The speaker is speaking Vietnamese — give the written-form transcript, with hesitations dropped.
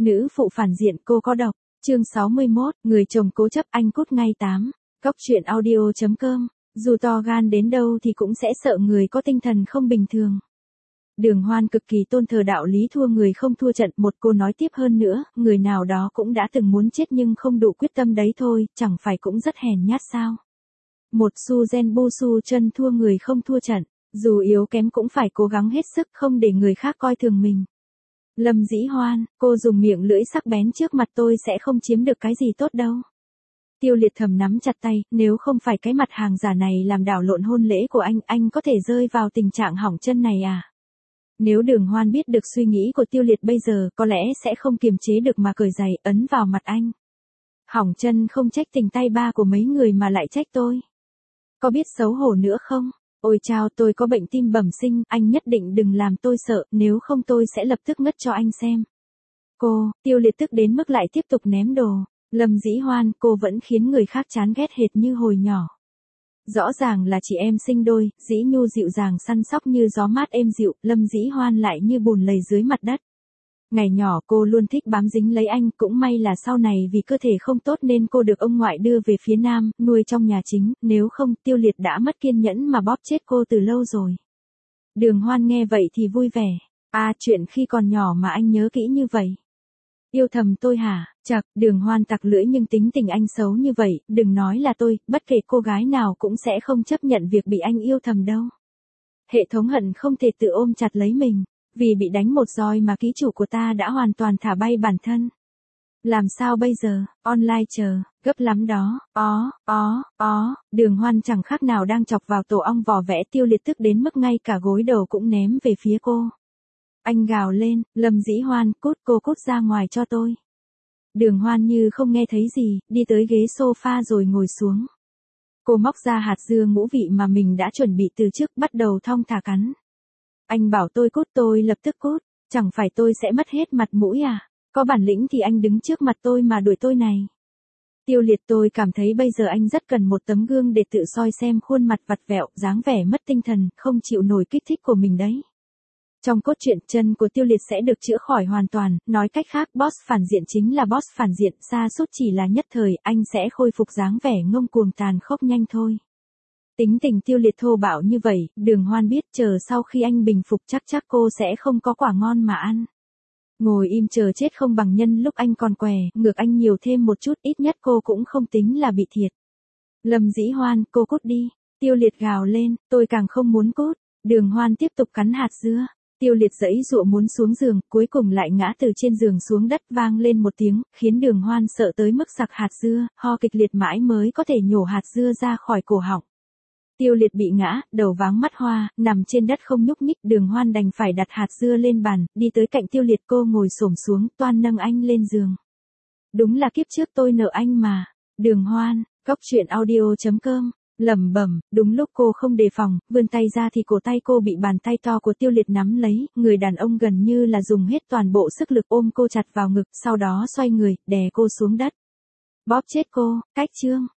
Nữ phụ phản diện cô có độc. Chương 61, người chồng cố chấp anh cút ngay 8. Cóc truyện audio.com. Dù to gan đến đâu thì cũng sẽ sợ người có tinh thần không bình thường. Đường Hoan cực kỳ tôn thờ đạo lý thua người không thua trận. Một cô nói tiếp hơn nữa, người nào đó cũng đã từng muốn chết nhưng không đủ quyết tâm đấy thôi, chẳng phải cũng rất hèn nhát sao. Một su gen bu su chân thua người không thua trận, dù yếu kém cũng phải cố gắng hết sức không để người khác coi thường mình. Lâm Dĩ Hoan, cô dùng miệng lưỡi sắc bén trước mặt tôi sẽ không chiếm được cái gì tốt đâu. Tiêu Liệt thầm nắm chặt tay, nếu không phải cái mặt hàng giả này làm đảo lộn hôn lễ của anh có thể rơi vào tình trạng hỏng chân này à? Nếu Đường Hoan biết được suy nghĩ của Tiêu Liệt bây giờ có lẽ sẽ không kiềm chế được mà cởi giày ấn vào mặt anh. Hỏng chân không trách tình tay ba của mấy người mà lại trách tôi. Có biết xấu hổ nữa không? Ôi chao, tôi có bệnh tim bẩm sinh, anh nhất định đừng làm tôi sợ, nếu không tôi sẽ lập tức ngất cho anh xem. Tiêu Liệt tức đến mức lại tiếp tục ném đồ. Lâm Dĩ Hoan, cô vẫn khiến người khác chán ghét hệt như hồi nhỏ. Rõ ràng là chị em sinh đôi, Dĩ Nhu dịu dàng săn sóc như gió mát êm dịu, Lâm Dĩ Hoan lại như bùn lầy dưới mặt đất. Ngày nhỏ cô luôn thích bám dính lấy anh, cũng may là sau này vì cơ thể không tốt nên cô được ông ngoại đưa về phía Nam, nuôi trong nhà chính, nếu không Tiêu Liệt đã mất kiên nhẫn mà bóp chết cô từ lâu rồi. Đường Hoan nghe vậy thì vui vẻ. Chuyện khi còn nhỏ mà anh nhớ kỹ như vậy. Yêu thầm tôi hả? Chậc, Đường Hoan tặc lưỡi nhưng tính tình anh xấu như vậy, đừng nói là tôi, bất kể cô gái nào cũng sẽ không chấp nhận việc bị anh yêu thầm đâu. Hệ thống hận không thể tự ôm chặt lấy mình. Vì bị đánh một roi mà ký chủ của ta đã hoàn toàn thả bay bản thân. Làm sao bây giờ, online chờ, gấp lắm đó, Đường Hoan chẳng khác nào đang chọc vào tổ ong vò vẽ. Tiêu Liệt tức đến mức ngay cả gối đầu cũng ném về phía cô. Anh gào lên, Lâm Dĩ Hoan, cút ra ngoài cho tôi. Đường Hoan như không nghe thấy gì, đi tới ghế sofa rồi ngồi xuống. Cô móc ra hạt dưa ngũ vị mà mình đã chuẩn bị từ trước, bắt đầu thong thả cắn. Anh bảo tôi cút tôi lập tức cút, chẳng phải tôi sẽ mất hết mặt mũi à? Có bản lĩnh thì anh đứng trước mặt tôi mà đuổi tôi này. Tiêu Liệt, tôi cảm thấy bây giờ anh rất cần một tấm gương để tự soi xem khuôn mặt vặt vẹo, dáng vẻ mất tinh thần, không chịu nổi kích thích của mình đấy. Trong cốt truyện, chân của Tiêu Liệt sẽ được chữa khỏi hoàn toàn, nói cách khác boss phản diện chính là boss phản diện, sa sút chỉ là nhất thời, anh sẽ khôi phục dáng vẻ ngông cuồng tàn khốc nhanh thôi. Tính tình Tiêu Liệt thô bạo như vậy, Đường Hoan biết chờ sau khi anh bình phục chắc cô sẽ không có quả ngon mà ăn. Ngồi im chờ chết không bằng nhân lúc anh còn què, ngược anh nhiều thêm một chút, ít nhất cô cũng không tính là bị thiệt. Lâm Dĩ Hoan, cô cút đi. Tiêu Liệt gào lên, tôi càng không muốn cút. Đường Hoan tiếp tục cắn hạt dưa. Tiêu Liệt giãy giụa muốn xuống giường, cuối cùng lại ngã từ trên giường xuống đất, vang lên một tiếng, khiến Đường Hoan sợ tới mức sặc hạt dưa, ho kịch liệt mãi mới có thể nhổ hạt dưa ra khỏi cổ họng. Tiêu Liệt bị ngã, đầu váng mắt hoa, nằm trên đất không nhúc nhích. Đường Hoan đành phải đặt hạt dưa lên bàn, đi tới cạnh Tiêu Liệt, cô ngồi xổm xuống, toan nâng anh lên giường. Đúng là kiếp trước tôi nợ anh mà. Đường Hoan, cóc truyện audio.com, lẩm bẩm. Đúng lúc cô không đề phòng, vươn tay ra thì cổ tay cô bị bàn tay to của Tiêu Liệt nắm lấy, người đàn ông gần như là dùng hết toàn bộ sức lực ôm cô chặt vào ngực, sau đó xoay người, đè cô xuống đất. Bóp chết cô, cách chương.